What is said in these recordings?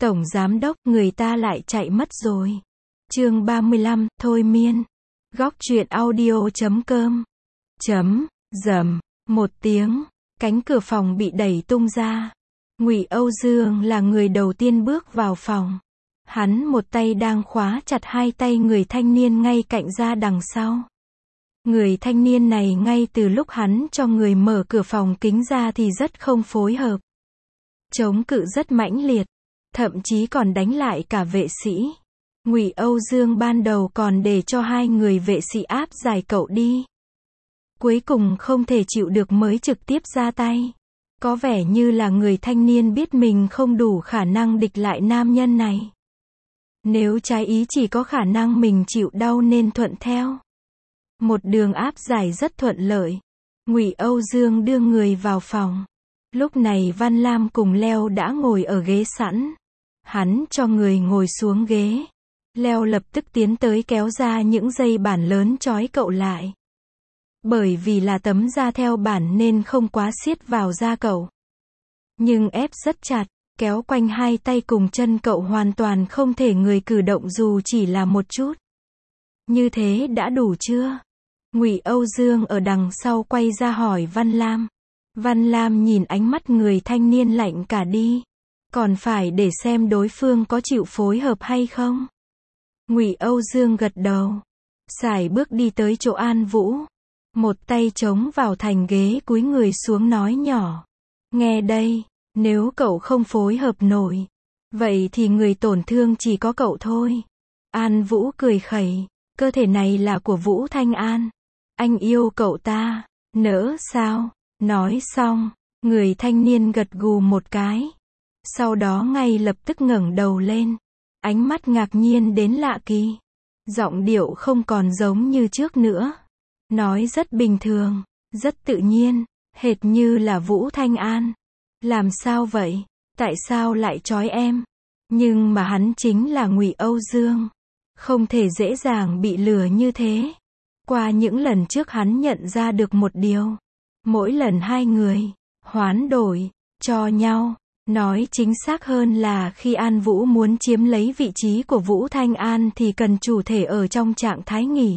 Tổng giám đốc, người ta lại chạy mất rồi. Chương 35, thôi miên. Góc truyện audio.com. Rầm, một tiếng, cánh cửa phòng bị đẩy tung ra. Ngụy Âu Dương là người đầu tiên bước vào phòng. Hắn một tay đang khóa chặt hai tay người thanh niên ngay cạnh ra đằng sau. Người thanh niên này ngay từ lúc hắn cho người mở cửa phòng kính ra thì rất không phối hợp. Chống cự rất mãnh liệt, thậm chí còn đánh lại cả vệ sĩ. Ngụy Âu Dương ban đầu còn để cho hai người vệ sĩ áp giải cậu đi. Cuối cùng không thể chịu được mới trực tiếp ra tay. Có vẻ như là người thanh niên biết mình không đủ khả năng địch lại nam nhân này. Nếu trái ý chỉ có khả năng mình chịu đau nên thuận theo. Một đường áp giải rất thuận lợi. Ngụy Âu Dương đưa người vào phòng. Lúc này Văn Lam cùng Leo đã ngồi ở ghế sẵn. Hắn cho người ngồi xuống ghế. Leo lập tức tiến tới kéo ra những dây bản lớn trói cậu lại. Bởi vì là tấm da theo bản nên không quá siết vào da cậu. Nhưng ép rất chặt, kéo quanh hai tay cùng chân cậu hoàn toàn không thể người cử động dù chỉ là một chút. Như thế đã đủ chưa? Ngụy Âu Dương ở đằng sau quay ra hỏi Văn Lam. Văn Lam nhìn ánh mắt người thanh niên lạnh cả đi. Còn phải để xem đối phương có chịu phối hợp hay không. Ngụy Âu Dương gật đầu. Sải bước đi tới chỗ An Vũ. Một tay chống vào thành ghế cúi người xuống nói nhỏ. Nghe đây, nếu cậu không phối hợp nổi, vậy thì người tổn thương chỉ có cậu thôi. An Vũ cười khẩy. Cơ thể này là của Vũ Thanh An. Anh yêu cậu ta, nỡ sao? Nói xong, người thanh niên gật gù một cái. Sau đó ngay lập tức ngẩng đầu lên. Ánh mắt ngạc nhiên đến lạ kỳ. Giọng điệu không còn giống như trước nữa. Nói rất bình thường, rất tự nhiên, hệt như là Vũ Thanh An. Làm sao vậy? Tại sao lại trói em? Nhưng mà hắn chính là Ngụy Âu Dương. Không thể dễ dàng bị lừa như thế. Qua những lần trước hắn nhận ra được một điều. Mỗi lần hai người hoán đổi cho nhau, nói chính xác hơn là khi An Vũ muốn chiếm lấy vị trí của Vũ Thanh An thì cần chủ thể ở trong trạng thái nghỉ.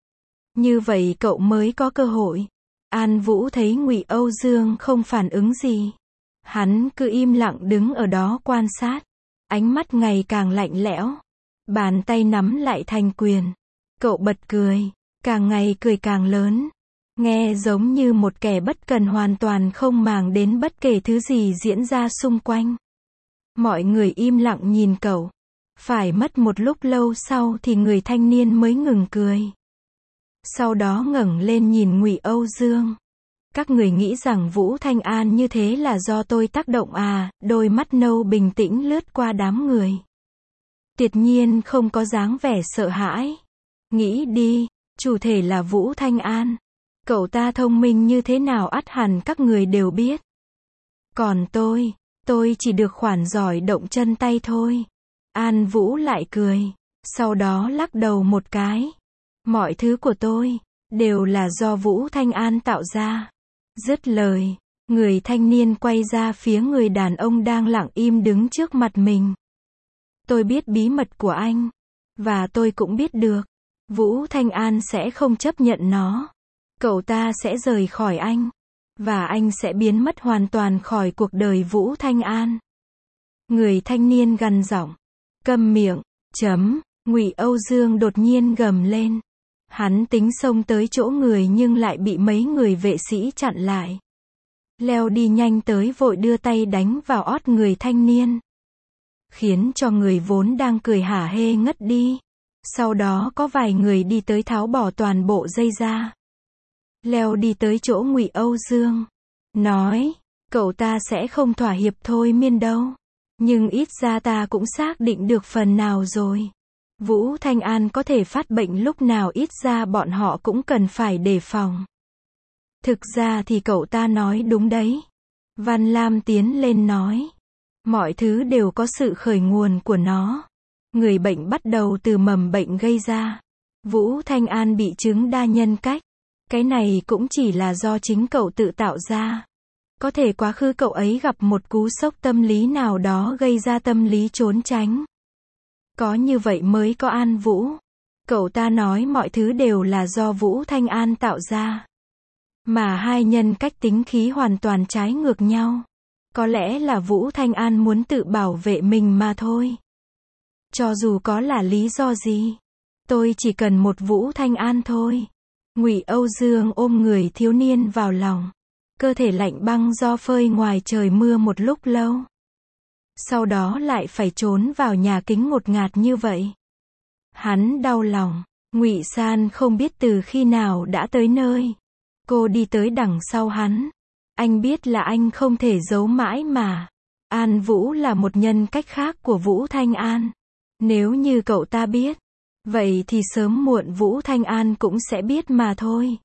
Như vậy cậu mới có cơ hội. An Vũ thấy Ngụy Âu Dương không phản ứng gì. Hắn cứ im lặng đứng ở đó quan sát. Ánh mắt ngày càng lạnh lẽo. Bàn tay nắm lại thành quyền. Cậu bật cười. Càng ngày cười càng lớn. Nghe giống như một kẻ bất cần hoàn toàn không màng đến bất kể thứ gì diễn ra xung quanh. Mọi người im lặng nhìn cậu. Phải mất một lúc lâu sau thì người thanh niên mới ngừng cười. Sau đó ngẩng lên nhìn Ngụy Âu Dương. Các người nghĩ rằng Vũ Thanh An như thế là do tôi tác động à? Đôi mắt nâu bình tĩnh lướt qua đám người. Tuyệt nhiên không có dáng vẻ sợ hãi. Nghĩ đi, chủ thể là Vũ Thanh An. Cậu ta thông minh như thế nào ắt hẳn các người đều biết. Còn tôi chỉ được khoản giỏi động chân tay thôi. An Vũ lại cười. Sau đó lắc đầu một cái. Mọi thứ của tôi đều là do Vũ Thanh An tạo ra. Dứt lời, người thanh niên quay ra phía người đàn ông đang lặng im đứng trước mặt mình. Tôi biết bí mật của anh. Và tôi cũng biết được. Vũ Thanh An sẽ không chấp nhận nó. Cậu ta sẽ rời khỏi anh. Và anh sẽ biến mất hoàn toàn khỏi cuộc đời Vũ Thanh An. Người thanh niên gằn giọng. Câm miệng. Ngụy Âu Dương đột nhiên gầm lên. Hắn tính xông tới chỗ người nhưng lại bị mấy người vệ sĩ chặn lại. Leo đi nhanh tới vội đưa tay đánh vào ót người thanh niên. Khiến cho người vốn đang cười hả hê ngất đi. Sau đó có vài người đi tới tháo bỏ toàn bộ dây ra. Leo đi tới chỗ Ngụy Âu Dương. Nói, cậu ta sẽ không thỏa hiệp thôi miên đâu. Nhưng ít ra ta cũng xác định được phần nào rồi. Vũ Thanh An có thể phát bệnh lúc nào ít ra bọn họ cũng cần phải đề phòng. Thực ra thì cậu ta nói đúng đấy. Văn Lam tiến lên nói. Mọi thứ đều có sự khởi nguồn của nó. Người bệnh bắt đầu từ mầm bệnh gây ra. Vũ Thanh An bị chứng đa nhân cách. Cái này cũng chỉ là do chính cậu tự tạo ra. Có thể quá khứ cậu ấy gặp một cú sốc tâm lý nào đó gây ra tâm lý trốn tránh. Có như vậy mới có An Vũ. Cậu ta nói mọi thứ đều là do Vũ Thanh An tạo ra. Mà hai nhân cách tính khí hoàn toàn trái ngược nhau. Có lẽ là Vũ Thanh An muốn tự bảo vệ mình mà thôi. Cho dù có là lý do gì, tôi chỉ cần một Vũ Thanh An thôi. Ngụy Âu Dương ôm người thiếu niên vào lòng. Cơ thể lạnh băng do phơi ngoài trời mưa một lúc lâu. Sau đó lại phải trốn vào nhà kính ngột ngạt như vậy. Hắn đau lòng. Ngụy San không biết từ khi nào đã tới nơi. Cô đi tới đằng sau hắn. Anh biết là anh không thể giấu mãi mà. An Vũ là một nhân cách khác của Vũ Thanh An. Nếu như cậu ta biết, vậy thì sớm muộn Vũ Thanh An cũng sẽ biết mà thôi.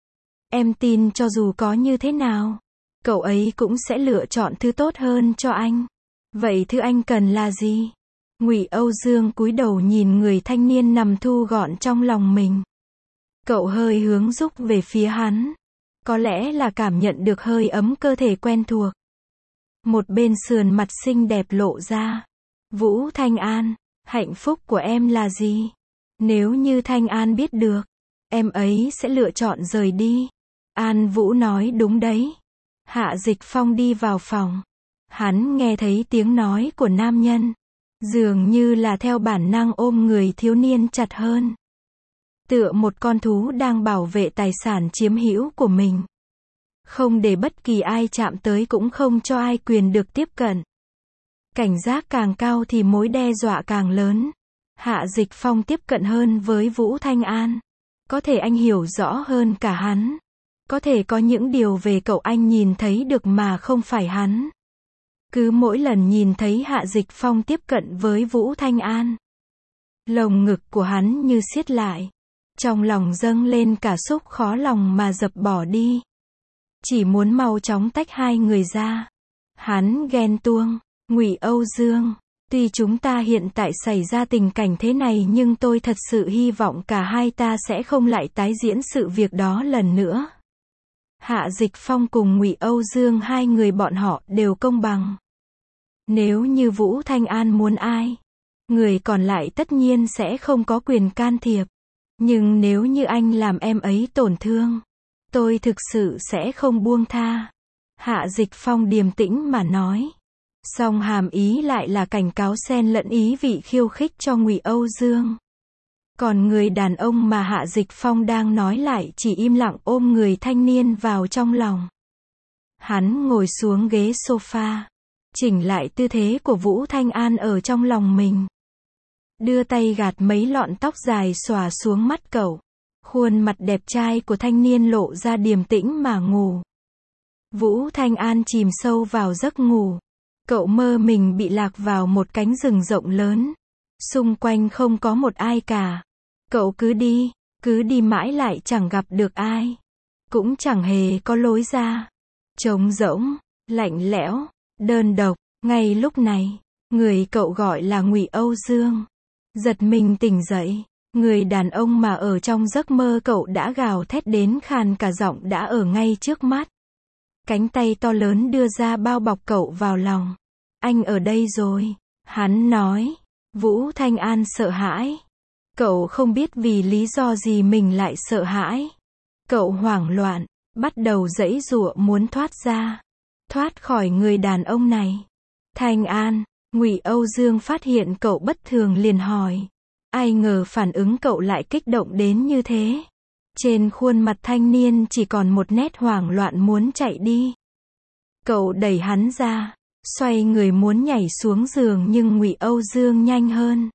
Em tin cho dù có như thế nào, cậu ấy cũng sẽ lựa chọn thứ tốt hơn cho anh. Vậy thứ anh cần là gì? Ngụy Âu Dương cúi đầu nhìn người thanh niên nằm thu gọn trong lòng mình. Cậu hơi hướng rúc về phía hắn. Có lẽ là cảm nhận được hơi ấm cơ thể quen thuộc. Một bên sườn mặt xinh đẹp lộ ra. Vũ Thanh An, hạnh phúc của em là gì? Nếu như Thanh An biết được, em ấy sẽ lựa chọn rời đi. An Vũ nói đúng đấy. Hạ Dịch Phong đi vào phòng. Hắn nghe thấy tiếng nói của nam nhân. Dường như là theo bản năng ôm người thiếu niên chặt hơn. Tựa một con thú đang bảo vệ tài sản chiếm hữu của mình. Không để bất kỳ ai chạm tới cũng không cho ai quyền được tiếp cận. Cảnh giác càng cao thì mối đe dọa càng lớn. Hạ Dịch Phong tiếp cận hơn với Vũ Thanh An. Có thể anh hiểu rõ hơn cả hắn. Có thể có những điều về cậu anh nhìn thấy được mà không phải hắn. Cứ mỗi lần nhìn thấy Hạ Dịch Phong tiếp cận với Vũ Thanh An, lồng ngực của hắn như siết lại. Trong lòng dâng lên cả xúc khó lòng mà dập bỏ đi. Chỉ muốn mau chóng tách hai người ra. Hắn ghen tuông. Ngụy Âu Dương, tuy chúng ta hiện tại xảy ra tình cảnh thế này nhưng tôi thật sự hy vọng cả hai ta sẽ không lại tái diễn sự việc đó lần nữa. Hạ Dịch Phong cùng Ngụy Âu Dương hai người bọn họ đều công bằng. Nếu như Vũ Thanh An muốn ai, người còn lại tất nhiên sẽ không có quyền can thiệp. Nhưng nếu như anh làm em ấy tổn thương, tôi thực sự sẽ không buông tha. Hạ Dịch Phong điềm tĩnh mà nói. Song hàm ý lại là cảnh cáo xen lẫn ý vị khiêu khích cho Ngụy Âu Dương. Còn người đàn ông mà Hạ Dịch Phong đang nói lại chỉ im lặng ôm người thanh niên vào trong lòng. Hắn ngồi xuống ghế sofa, chỉnh lại tư thế của Vũ Thanh An ở trong lòng mình. Đưa tay gạt mấy lọn tóc dài xõa xuống mắt cậu. Khuôn mặt đẹp trai của thanh niên lộ ra điềm tĩnh mà ngủ. Vũ Thanh An chìm sâu vào giấc ngủ. Cậu mơ mình bị lạc vào một cánh rừng rộng lớn. Xung quanh không có một ai cả. Cậu cứ đi mãi lại chẳng gặp được ai. Cũng chẳng hề có lối ra. Trống rỗng, lạnh lẽo, đơn độc. Ngay lúc này, người cậu gọi là Ngụy Âu Dương. Giật mình tỉnh dậy. Người đàn ông mà ở trong giấc mơ cậu đã gào thét đến khàn cả giọng đã ở ngay trước mắt. Cánh tay to lớn đưa ra bao bọc cậu vào lòng. Anh ở đây rồi. Hắn nói. Vũ Thanh An sợ hãi. Cậu không biết vì lý do gì mình lại sợ hãi. Cậu hoảng loạn, bắt đầu giãy giụa muốn thoát ra. Thoát khỏi người đàn ông này. Thanh An, Ngụy Âu Dương phát hiện cậu bất thường liền hỏi. Ai ngờ phản ứng cậu lại kích động đến như thế. Trên khuôn mặt thanh niên chỉ còn một nét hoảng loạn muốn chạy đi. Cậu đẩy hắn ra, xoay người muốn nhảy xuống giường nhưng Ngụy Âu Dương nhanh hơn.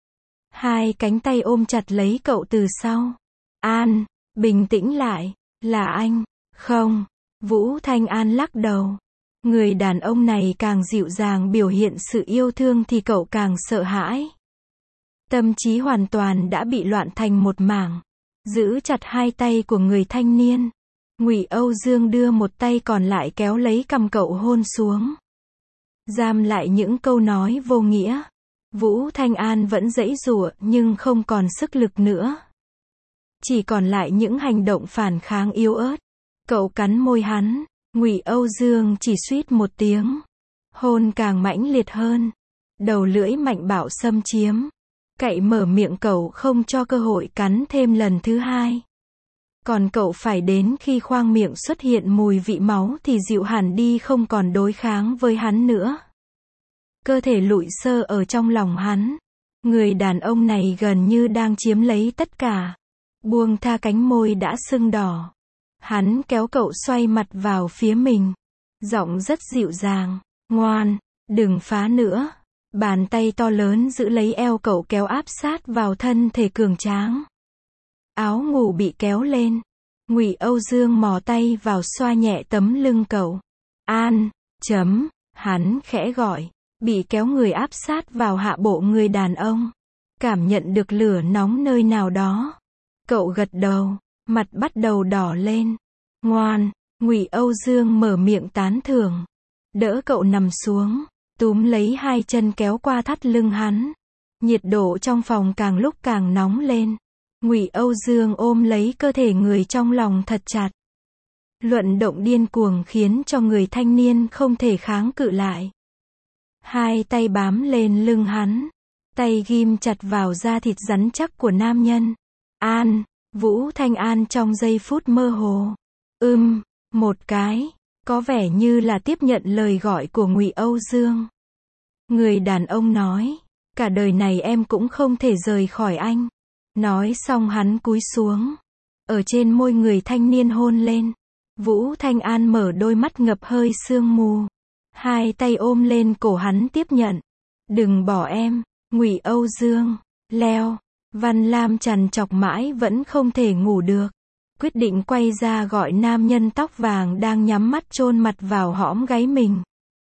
Hai cánh tay ôm chặt lấy cậu từ sau. An, bình tĩnh lại, là anh. Không, Vũ Thanh An lắc đầu. Người đàn ông này càng dịu dàng biểu hiện sự yêu thương thì cậu càng sợ hãi. Tâm trí hoàn toàn đã bị loạn thành một mảng. Giữ chặt hai tay của người thanh niên. Ngụy Âu Dương đưa một tay còn lại kéo lấy cằm cậu hôn xuống. Giam lại những câu nói vô nghĩa. Vũ Thanh An vẫn giãy giụa nhưng không còn sức lực nữa. Chỉ còn lại những hành động phản kháng yếu ớt. Cậu cắn môi hắn. Ngụy Âu Dương chỉ suýt một tiếng. Hôn càng mãnh liệt hơn. Đầu lưỡi mạnh bạo xâm chiếm. Cậy mở miệng cậu không cho cơ hội cắn thêm lần thứ hai. Còn cậu phải đến khi khoang miệng xuất hiện mùi vị máu thì dịu hẳn đi, không còn đối kháng với hắn nữa. Cơ thể lụi xơ ở trong lòng hắn. Người đàn ông này gần như đang chiếm lấy tất cả. Buông tha cánh môi đã sưng đỏ. Hắn kéo cậu xoay mặt vào phía mình. Giọng rất dịu dàng. Ngoan, đừng phá nữa. Bàn tay to lớn giữ lấy eo cậu kéo áp sát vào thân thể cường tráng. Áo ngủ bị kéo lên. Ngụy Âu Dương mò tay vào xoa nhẹ tấm lưng cậu. An, hắn khẽ gọi. Bị kéo người áp sát vào hạ bộ người đàn ông. Cảm nhận được lửa nóng nơi nào đó. Cậu gật đầu, mặt bắt đầu đỏ lên. Ngoan, Ngụy Âu Dương mở miệng tán thưởng. Đỡ cậu nằm xuống, túm lấy hai chân kéo qua thắt lưng hắn. Nhiệt độ trong phòng càng lúc càng nóng lên. Ngụy Âu Dương ôm lấy cơ thể người trong lòng thật chặt. Luận động điên cuồng khiến cho người thanh niên không thể kháng cự lại. Hai tay bám lên lưng hắn. Tay ghim chặt vào da thịt rắn chắc của nam nhân. An, Vũ Thanh An trong giây phút mơ hồ. Một cái. Có vẻ như là tiếp nhận lời gọi của Ngụy Âu Dương. Người đàn ông nói. Cả đời này em cũng không thể rời khỏi anh. Nói xong hắn cúi xuống. Ở trên môi người thanh niên hôn lên. Vũ Thanh An mở đôi mắt ngập hơi sương mù. Hai tay ôm lên cổ hắn tiếp nhận. Đừng bỏ em, Ngụy Âu Dương. Leo. Văn Lam trằn trọc mãi vẫn không thể ngủ được. Quyết định quay ra gọi nam nhân tóc vàng đang nhắm mắt chôn mặt vào hõm gáy mình.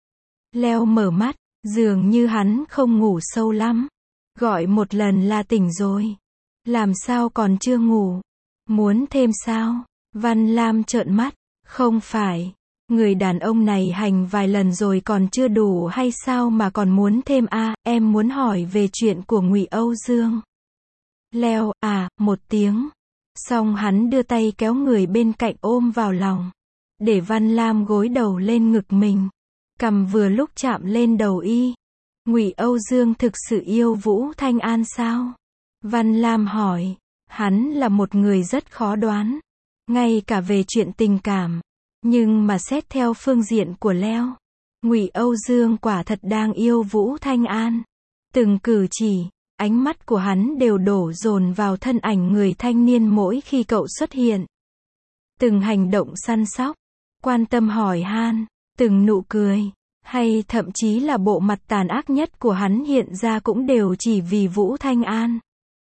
Leo mở mắt, dường như hắn không ngủ sâu lắm. Gọi một lần là tỉnh rồi. Làm sao còn chưa ngủ? Muốn thêm sao? Văn Lam trợn mắt. Không phải. Người đàn ông này hành vài lần rồi còn chưa đủ hay sao mà còn muốn thêm à? Em muốn hỏi về chuyện của Ngụy Âu Dương. Leo, một tiếng. Xong hắn đưa tay kéo người bên cạnh ôm vào lòng. Để Văn Lam gối đầu lên ngực mình. Cằm vừa lúc chạm lên đầu y. Ngụy Âu Dương thực sự yêu Vũ Thanh An sao? Văn Lam hỏi. Hắn là một người rất khó đoán. Ngay cả về chuyện tình cảm. Nhưng mà xét theo phương diện của Leo, Ngụy Âu Dương quả thật đang yêu Vũ Thanh An. Từng cử chỉ, ánh mắt của hắn đều đổ dồn vào thân ảnh người thanh niên mỗi khi cậu xuất hiện. Từng hành động săn sóc, quan tâm hỏi han, từng nụ cười, hay thậm chí là bộ mặt tàn ác nhất của hắn hiện ra cũng đều chỉ vì Vũ Thanh An.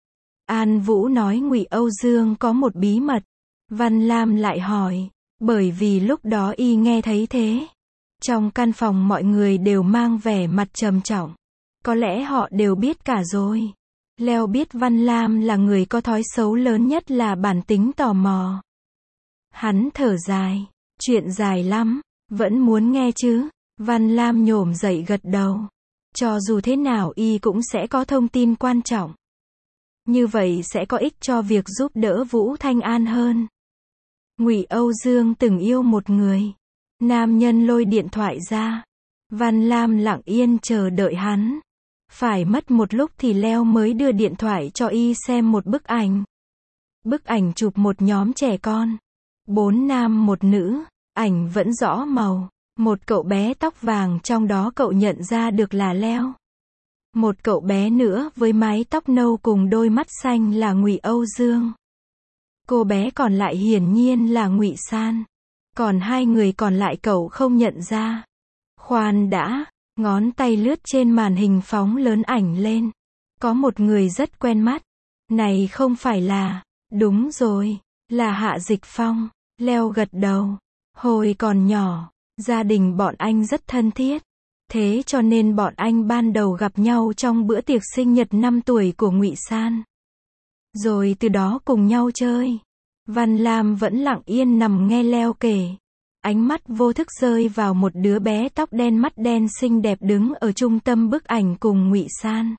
An Vũ nói Ngụy Âu Dương có một bí mật. Văn Lam lại hỏi. Bởi vì lúc đó y nghe thấy thế. Trong căn phòng mọi người đều mang vẻ mặt trầm trọng. Có lẽ họ đều biết cả rồi. Leo biết Văn Lam là người có thói xấu lớn nhất là bản tính tò mò. Hắn thở dài. Chuyện dài lắm. Vẫn muốn nghe chứ? Văn Lam nhổm dậy gật đầu. Cho dù thế nào y cũng sẽ có thông tin quan trọng. Như vậy sẽ có ích cho việc giúp đỡ Vũ Thanh An hơn. Ngụy Âu Dương từng yêu một người. Nam nhân lôi điện thoại ra. Văn Lam lặng yên chờ đợi hắn. Phải mất một lúc thì Leo mới đưa điện thoại cho y xem một bức ảnh. Bức ảnh chụp một nhóm trẻ con. 4 nam một nữ. Ảnh vẫn rõ màu. Một cậu bé tóc vàng trong đó cậu nhận ra được là Leo. Một cậu bé nữa với mái tóc nâu cùng đôi mắt xanh là Ngụy Âu Dương. Cô bé còn lại hiển nhiên là Ngụy San. Còn hai người còn lại cậu không nhận ra. Khoan đã, ngón tay lướt trên màn hình phóng lớn ảnh lên. Có một người rất quen mắt. Này không phải là, đúng rồi, là Hạ Dịch Phong. Leo gật đầu. Hồi còn nhỏ, gia đình bọn anh rất thân thiết. Thế cho nên bọn anh ban đầu gặp nhau trong bữa tiệc sinh nhật 5 tuổi của Ngụy San. Rồi từ đó cùng nhau chơi. Văn Lam vẫn lặng yên nằm nghe Leo kể. Ánh mắt vô thức rơi vào một đứa bé tóc đen mắt đen xinh đẹp đứng ở trung tâm bức ảnh cùng Ngụy San.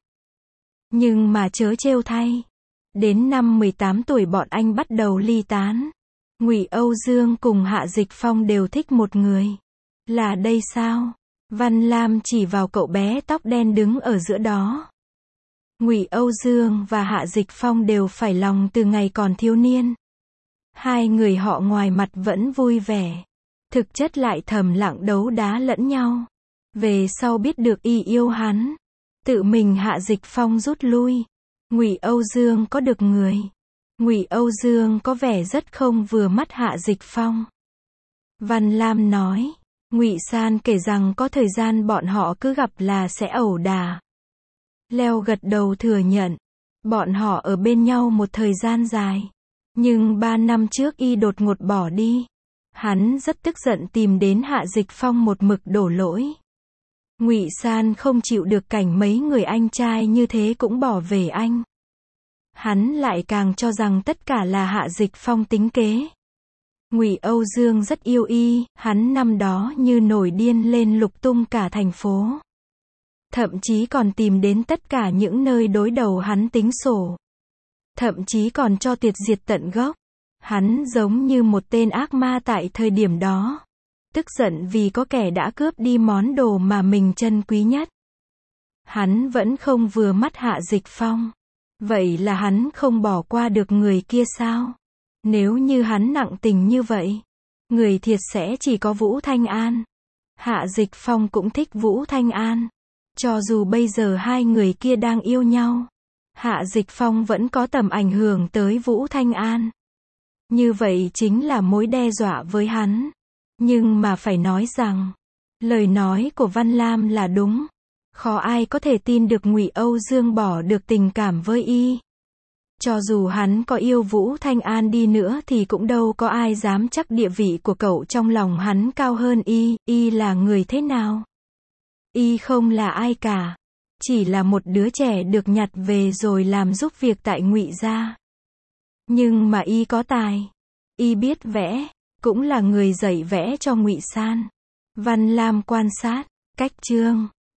Nhưng mà trớ trêu thay. Đến năm 18 tuổi bọn anh bắt đầu ly tán. Ngụy Âu Dương cùng Hạ Dịch Phong đều thích một người. Là đây sao? Văn Lam chỉ vào cậu bé tóc đen đứng ở giữa đó. Ngụy Âu Dương và Hạ Dịch Phong đều phải lòng từ ngày còn thiếu niên. Hai người họ ngoài mặt vẫn vui vẻ, thực chất lại thầm lặng đấu đá lẫn nhau. Về sau biết được y yêu hắn, tự mình Hạ Dịch Phong rút lui. Ngụy Âu Dương có được người. Ngụy Âu Dương có vẻ rất không vừa mắt Hạ Dịch Phong. Văn Lam nói, Ngụy San kể rằng có thời gian bọn họ cứ gặp là sẽ ẩu đả. Leo gật đầu thừa nhận, bọn họ ở bên nhau một thời gian dài. Nhưng 3 năm trước y đột ngột bỏ đi. Hắn rất tức giận tìm đến Hạ Dịch Phong một mực đổ lỗi. Ngụy San không chịu được cảnh mấy người anh trai như thế cũng bỏ về anh. Hắn lại càng cho rằng tất cả là Hạ Dịch Phong tính kế. Ngụy Âu Dương rất yêu y, hắn năm đó như nổi điên lên lục tung cả thành phố. Thậm chí còn tìm đến tất cả những nơi đối đầu hắn tính sổ. Thậm chí còn cho tuyệt diệt tận gốc. Hắn giống như một tên ác ma tại thời điểm đó. Tức giận vì có kẻ đã cướp đi món đồ mà mình trân quý nhất. Hắn vẫn không vừa mắt Hạ Dịch Phong. Vậy là hắn không bỏ qua được người kia sao? Nếu như hắn nặng tình như vậy, người thiệt sẽ chỉ có Vũ Thanh An. Hạ Dịch Phong cũng thích Vũ Thanh An. Cho dù bây giờ hai người kia đang yêu nhau, Hạ Dịch Phong vẫn có tầm ảnh hưởng tới Vũ Thanh An. Như vậy chính là mối đe dọa với hắn. Nhưng mà phải nói rằng, lời nói của Văn Lam là đúng. Khó ai có thể tin được Ngụy Âu Dương bỏ được tình cảm với y. Cho dù hắn có yêu Vũ Thanh An đi nữa thì cũng đâu có ai dám chắc địa vị của cậu trong lòng hắn cao hơn y là người thế nào. Y không là ai cả. Chỉ là một đứa trẻ được nhặt về rồi làm giúp việc tại Ngụy gia. Nhưng mà y có tài. Y biết vẽ, cũng là người dạy vẽ cho Ngụy San. Văn Lam quan sát, cách chương